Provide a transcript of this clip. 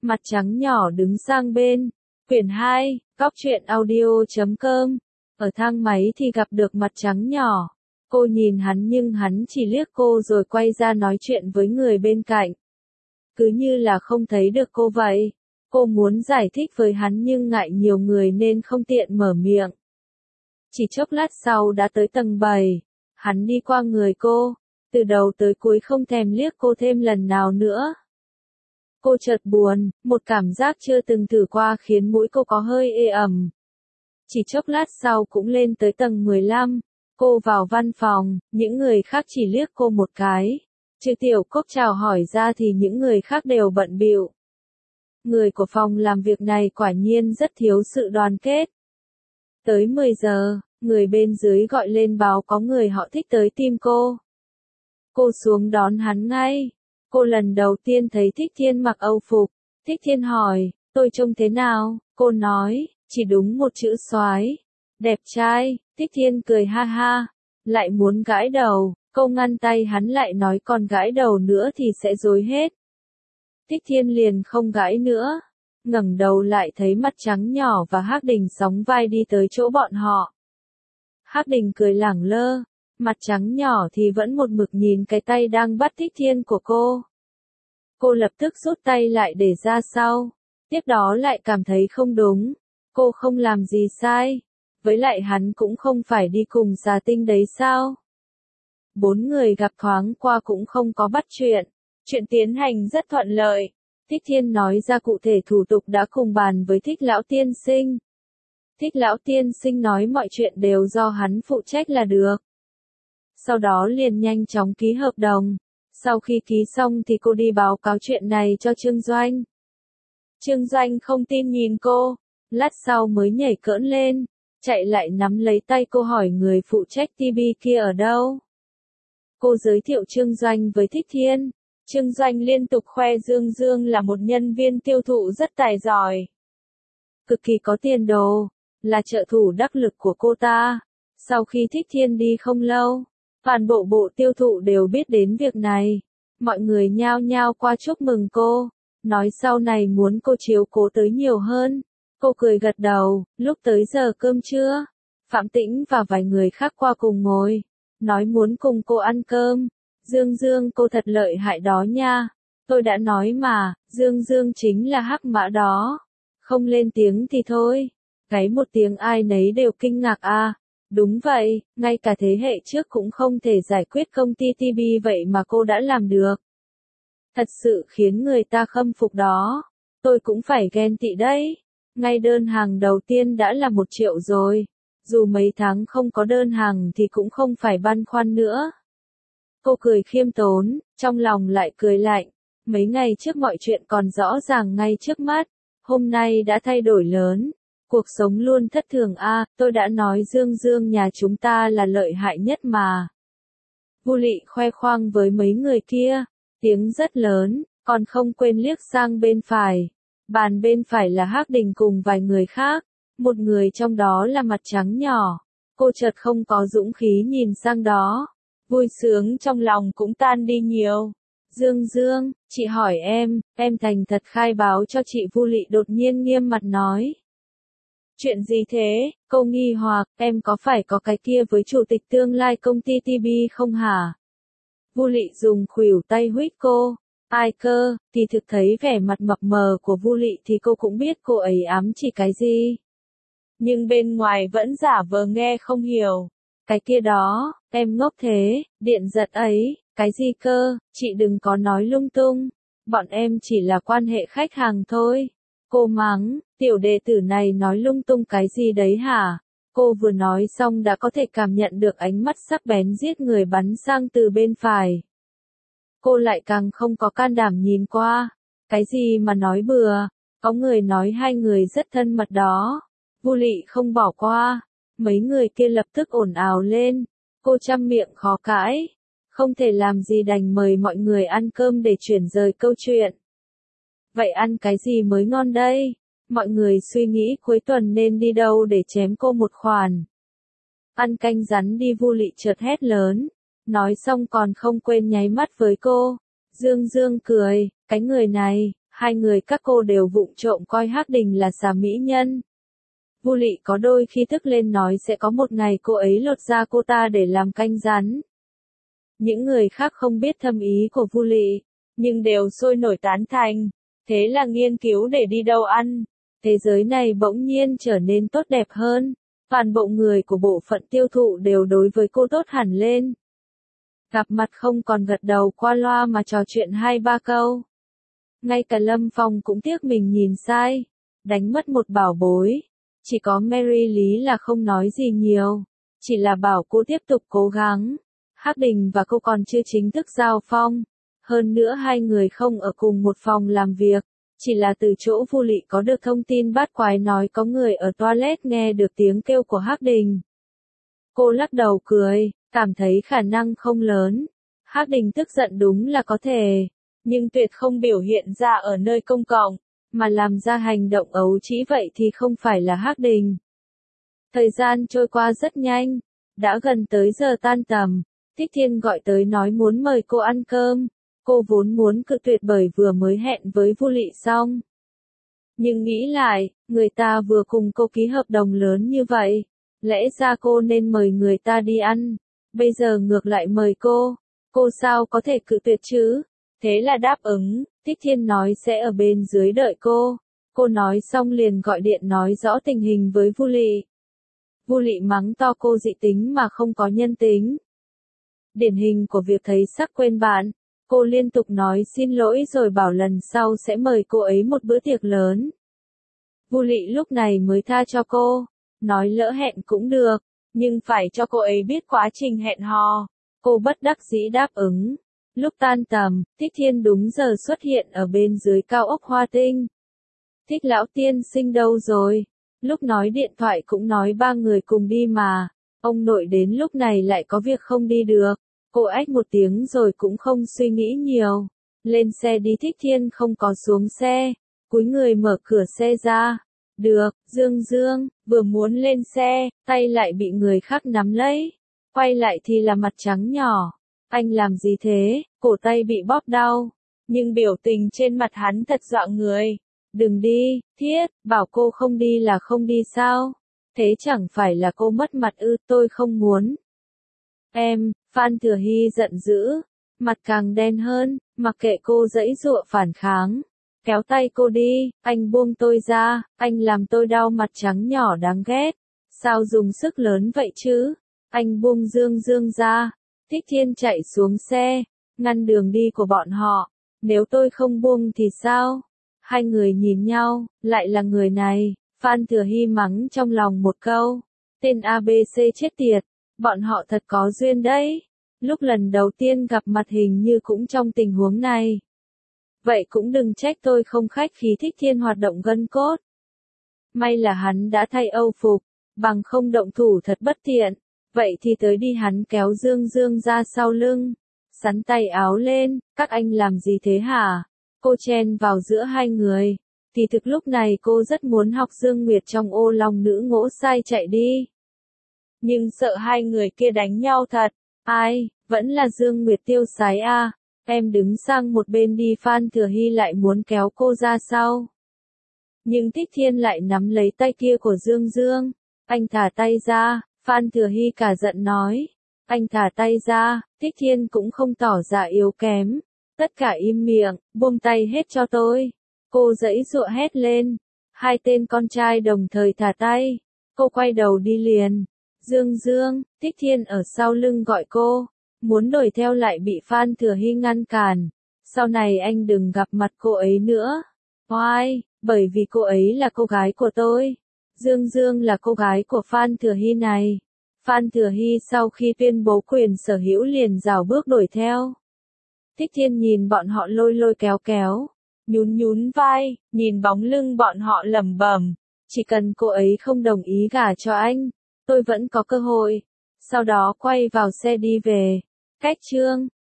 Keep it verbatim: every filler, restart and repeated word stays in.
Mặt trắng nhỏ đứng sang bên. Quyển hai, góc truyện audio chấm com. Ở thang máy thì gặp được mặt trắng nhỏ. Cô nhìn hắn nhưng hắn chỉ liếc cô rồi quay ra nói chuyện với người bên cạnh. Cứ như là không thấy được cô vậy. Cô muốn giải thích với hắn nhưng ngại nhiều người nên không tiện mở miệng. Chỉ chốc lát sau đã tới tầng bảy. Hắn đi qua người cô. Từ đầu tới cuối không thèm liếc cô thêm lần nào nữa. Cô chợt buồn, một cảm giác chưa từng thử qua khiến mũi cô có hơi ê ẩm. Chỉ chốc lát sau cũng lên tới tầng mười lăm. Cô vào văn phòng, những người khác chỉ liếc cô một cái. Trừ Tiểu Cốc chào hỏi ra thì những người khác đều bận bịu. Người của phòng làm việc này quả nhiên rất thiếu sự đoàn kết. Tới mười giờ, người bên dưới gọi lên báo có người họ thích tới tìm cô. Cô xuống đón hắn ngay. Cô lần đầu tiên thấy Thích Thiên mặc Âu phục. Thích Thiên hỏi, tôi trông thế nào? Cô nói, chỉ đúng một chữ soái. Đẹp trai. Thích Thiên cười ha ha. Lại muốn gãi đầu. Cô ngăn tay hắn lại nói còn gãi đầu nữa thì sẽ rối hết. Thích Thiên liền không gãi nữa. Ngẩng đầu lại thấy mặt trắng nhỏ và Hắc Đình sóng vai đi tới chỗ bọn họ. Hắc Đình cười lẳng lơ. Mặt trắng nhỏ thì vẫn một mực nhìn cái tay đang bắt Thích Thiên của cô. Cô lập tức rút tay lại để ra sau. Tiếp đó lại cảm thấy không đúng. Cô không làm gì sai. Với lại hắn cũng không phải đi cùng Xà Tinh đấy sao? Bốn người gặp thoáng qua cũng không có bắt chuyện. Chuyện tiến hành rất thuận lợi. Thích Thiên nói ra cụ thể thủ tục đã cùng bàn với Thích Lão Tiên Sinh. Thích Lão Tiên Sinh nói mọi chuyện đều do hắn phụ trách là được. Sau đó liền nhanh chóng ký hợp đồng. Sau khi ký xong thì cô đi báo cáo chuyện này cho Trương Doanh. Trương Doanh không tin nhìn cô. Lát sau mới nhảy cỡn lên. Chạy lại nắm lấy tay cô hỏi người phụ trách ti vi kia ở đâu. Cô giới thiệu Trương Doanh với Thích Thiên. Trương Doanh liên tục khoe Dương Dương là một nhân viên tiêu thụ rất tài giỏi. Cực kỳ có tiền đồ. Là trợ thủ đắc lực của cô ta. Sau khi Thích Thiên đi không lâu. Toàn bộ bộ tiêu thụ đều biết đến việc này. Mọi người nhao nhao qua chúc mừng cô. Nói sau này muốn cô chiếu cố tới nhiều hơn. Cô cười gật đầu. Lúc tới giờ cơm trưa. Phạm Tĩnh và vài người khác qua cùng ngồi. Nói muốn cùng cô ăn cơm. Dương Dương cô thật lợi hại đó nha. Tôi đã nói mà, Dương Dương chính là hắc mã đó. Không lên tiếng thì thôi. Gáy một tiếng ai nấy đều kinh ngạc à. Đúng vậy, ngay cả thế hệ trước cũng không thể giải quyết công ty ti vi vậy mà cô đã làm được. Thật sự khiến người ta khâm phục đó. Tôi cũng phải ghen tị đấy. Ngay đơn hàng đầu tiên đã là một triệu rồi. Dù mấy tháng không có đơn hàng thì cũng không phải băn khoăn nữa. Cô cười khiêm tốn, trong lòng lại cười lạnh. Mấy ngày trước mọi chuyện còn rõ ràng ngay trước mắt. Hôm nay đã thay đổi lớn. Cuộc sống luôn thất thường a, à, tôi đã nói Dương Dương nhà chúng ta là lợi hại nhất mà. Vu Lị khoe khoang với mấy người kia, tiếng rất lớn, còn không quên liếc sang bên phải. Bàn bên phải là Hắc Đình cùng vài người khác, một người trong đó là mặt trắng nhỏ. Cô chợt không có dũng khí nhìn sang đó. Vui sướng trong lòng cũng tan đi nhiều. Dương Dương, chị hỏi em, em thành thật khai báo cho chị. Vu Lị đột nhiên nghiêm mặt nói. Chuyện gì thế? Cô nghi hoặc, em có phải có cái kia với chủ tịch tương lai công ty ti vi không hả? Vu Lị dùng khuỷu tay huých cô. Ai cơ? Thì thực thấy vẻ mặt mập mờ của Vu Lị thì cô cũng biết cô ấy ám chỉ cái gì. Nhưng bên ngoài vẫn giả vờ nghe không hiểu. Cái kia đó, em ngốc thế, điện giật ấy, cái gì cơ, chị đừng có nói lung tung. Bọn em chỉ là quan hệ khách hàng thôi. Cô mắng, tiểu đệ tử này nói lung tung cái gì đấy hả? Cô vừa nói xong đã có thể cảm nhận được ánh mắt sắc bén giết người bắn sang từ bên phải. Cô lại càng không có can đảm nhìn qua. Cái gì mà nói bừa, có người nói hai người rất thân mật đó. Vu Lị không bỏ qua. Mấy người kia lập tức ồn ào lên. Cô trăm miệng khó cãi. Không thể làm gì đành mời mọi người ăn cơm để chuyển rời câu chuyện. Vậy ăn cái gì mới ngon đây? Mọi người suy nghĩ cuối tuần nên đi đâu để chém cô một khoản. Ăn canh rắn đi. Vu Lị chợt hét lớn. Nói xong còn không quên nháy mắt với cô. Dương Dương cười, cái người này, Hai người các cô đều vụng trộm coi Hắc Đình là xà mỹ nhân. Vu Lị có đôi khi tức lên nói sẽ có một ngày cô ấy lột da cô ta để làm canh rắn. Những người khác không biết thâm ý của Vu Lị, nhưng đều sôi nổi tán thành. Thế là nghiên cứu để đi đâu ăn. Thế giới này bỗng nhiên trở nên tốt đẹp hơn. Toàn bộ người của bộ phận tiêu thụ đều đối với cô tốt hẳn lên. Gặp mặt không còn gật đầu qua loa mà trò chuyện hai ba câu. Ngay cả Lâm Phong cũng tiếc mình nhìn sai, đánh mất một bảo bối. Chỉ có Mary Lý là không nói gì nhiều, chỉ là bảo cô tiếp tục cố gắng. Hắc Đình và cô còn chưa chính thức giao phong. Hơn nữa hai người không ở cùng một phòng làm việc, chỉ là từ chỗ Vu Lị có được thông tin bát quái nói có người ở toilet nghe được tiếng kêu của Hắc Đình. Cô lắc đầu cười, cảm thấy khả năng không lớn. Hắc Đình tức giận đúng là có thể, nhưng tuyệt không biểu hiện ra ở nơi công cộng, mà làm ra hành động ấu trĩ vậy thì không phải là Hắc Đình. Thời gian trôi qua rất nhanh, đã gần tới giờ tan tầm, Thích Thiên gọi tới nói muốn mời cô ăn cơm. Cô vốn muốn cự tuyệt bởi vừa mới hẹn với Vu Lị xong. Nhưng nghĩ lại, người ta vừa cùng cô ký hợp đồng lớn như vậy, lẽ ra cô nên mời người ta đi ăn, bây giờ ngược lại mời cô, cô sao có thể cự tuyệt chứ? Thế là đáp ứng, Thích Thiên nói sẽ ở bên dưới đợi cô. Cô nói xong liền gọi điện nói rõ tình hình với Vu Lị. Vu Lị mắng to cô dị tính mà không có nhân tính. Điển hình của việc thấy sắc quên bạn. Cô liên tục nói xin lỗi rồi bảo lần sau sẽ mời cô ấy một bữa tiệc lớn. Vu Lị lúc này mới tha cho cô, nói lỡ hẹn cũng được, nhưng phải cho cô ấy biết quá trình hẹn hò. Cô bất đắc dĩ đáp ứng. Lúc tan tầm, Thích Thiên đúng giờ xuất hiện ở bên dưới cao ốc Hoa Tinh. Thích lão tiên sinh đâu rồi? Lúc nói điện thoại cũng nói ba người cùng đi mà, ông nội đến lúc này lại có việc không đi được. Cô ách một tiếng rồi cũng không suy nghĩ nhiều. Lên xe đi. Thích Thiên không có xuống xe, cúi người mở cửa xe ra. Được, Dương Dương, vừa muốn lên xe, tay lại bị người khác nắm lấy. Quay lại thì là mặt trắng nhỏ. Anh làm gì thế? Cổ tay bị bóp đau. Nhưng biểu tình trên mặt hắn thật dọa người. Đừng đi, Thiết, bảo cô không đi là không đi sao? Thế chẳng phải là cô mất mặt ư? Tôi không muốn. Em, Phan Thừa Hy giận dữ, mặt càng đen hơn, mặc kệ cô giãy giụa phản kháng. Kéo tay cô đi, anh buông tôi ra, anh làm tôi đau. Mặt trắng nhỏ đáng ghét. Sao dùng sức lớn vậy chứ? Anh buông Dương Dương ra. Thích Thiên chạy xuống xe, ngăn đường đi của bọn họ. Nếu tôi không buông thì sao? Hai người nhìn nhau, lại là người này. Phan Thừa Hy mắng trong lòng một câu. Tên a bê xê chết tiệt, bọn họ thật có duyên đấy. Lúc lần đầu tiên gặp mặt hình như cũng trong tình huống này. Vậy cũng đừng trách tôi không khách khí. Thích Thiên hoạt động gân cốt. May là hắn đã thay âu phục, bằng không động thủ thật bất tiện. Vậy thì tới đi. Hắn kéo Dương Dương ra sau lưng, sắn tay áo lên. Các anh làm gì thế hả? Cô chen vào giữa hai người. Thì thực lúc này cô rất muốn học Dương Nguyệt trong Ô Long Nữ Ngỗ Sai chạy đi. Nhưng sợ hai người kia đánh nhau thật. Ai, vẫn là Dương Nguyệt tiêu sái a. Em đứng sang một bên đi. Phan Thừa Hy lại muốn kéo cô ra sau. Nhưng Thích Thiên lại nắm lấy tay kia của Dương Dương. Anh thả tay ra. Phan Thừa Hy cả giận nói. Anh thả tay ra. Thích Thiên cũng không tỏ ra yếu kém. Tất cả im miệng, buông tay hết cho tôi. Cô giãy giụa hét lên. Hai tên con trai đồng thời thả tay. Cô quay đầu đi liền. Dương Dương, Thích Thiên ở sau lưng gọi cô. Muốn đuổi theo lại bị Phan Thừa Hy ngăn cản. Sau này anh đừng gặp mặt cô ấy nữa. Why? Bởi vì cô ấy là cô gái của tôi. Dương Dương là cô gái của Phan Thừa Hy này. Phan Thừa Hy sau khi tuyên bố quyền sở hữu liền rảo bước đuổi theo. Thích Thiên nhìn bọn họ lôi lôi kéo kéo, nhún nhún vai, nhìn bóng lưng bọn họ lẩm bẩm, chỉ cần cô ấy không đồng ý gả cho anh, tôi vẫn có cơ hội. Sau đó quay vào xe đi về. Cách chương